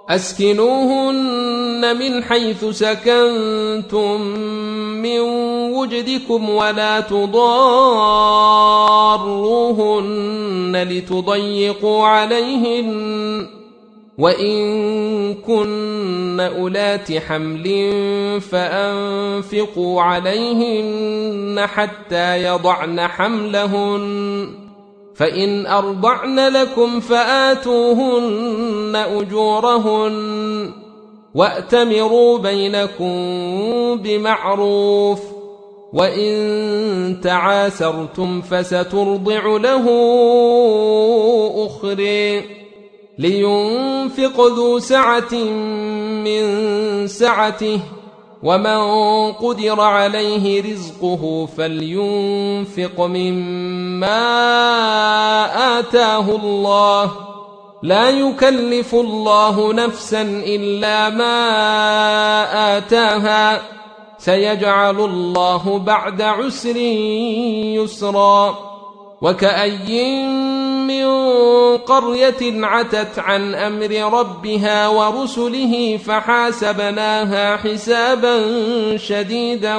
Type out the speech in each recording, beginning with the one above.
أسكنوهن من حيث سكنتم من وجدكم ولا تضاروهن لتضيقوا عليهن وإن كن أولات حمل فأنفقوا عليهن حتى يضعن حملهن فإن أرضعن لكم فآتوهن أجورهن وأتمروا بينكم بمعروف وإن تعاسرتم فسترضع له أخرى لينفق ذو سعة من سعته ومن قدر عليه رزقه فلينفق مما آتاه الله لا يكلف الله نفسا إلا ما آتاها سيجعل الله بعد عسر يسرا وكأي من قرية عتت عن أمر ربها ورسله فحاسبناها حسابا شديدا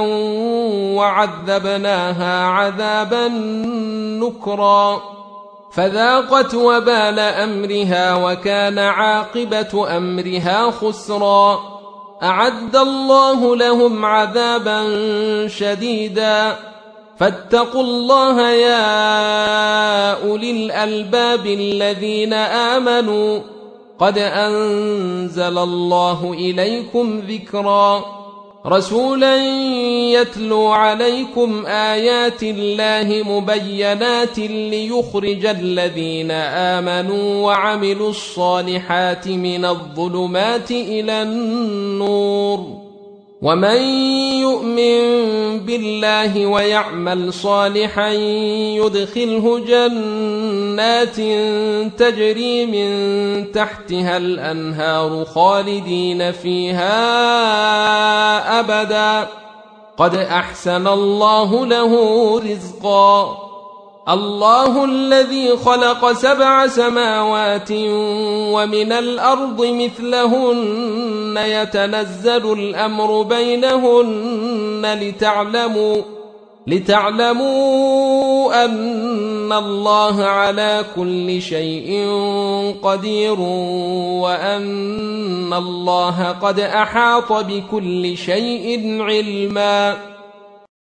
وعذبناها عذابا نكرا فذاقت وبال أمرها وكان عاقبة أمرها خسرا أعد الله لهم عذابا شديدا فاتقوا الله يا أولي الألباب الذين آمنوا قد أنزل الله إليكم ذكرا رسولا يتلو عليكم آيات الله مبينات ليخرج الذين آمنوا وعملوا الصالحات من الظلمات إلى النور ومن يؤمن بالله ويعمل صالحا يدخله جنات تجري من تحتها الأنهار خالدين فيها أبدا قد أحسن الله له رزقا الله الذي خلق 7 سماوات ومن الأرض مثلهن يتنزل الأمر بينهن لتعلموا أن الله على كل شيء قدير وأن الله قد أحاط بكل شيء علما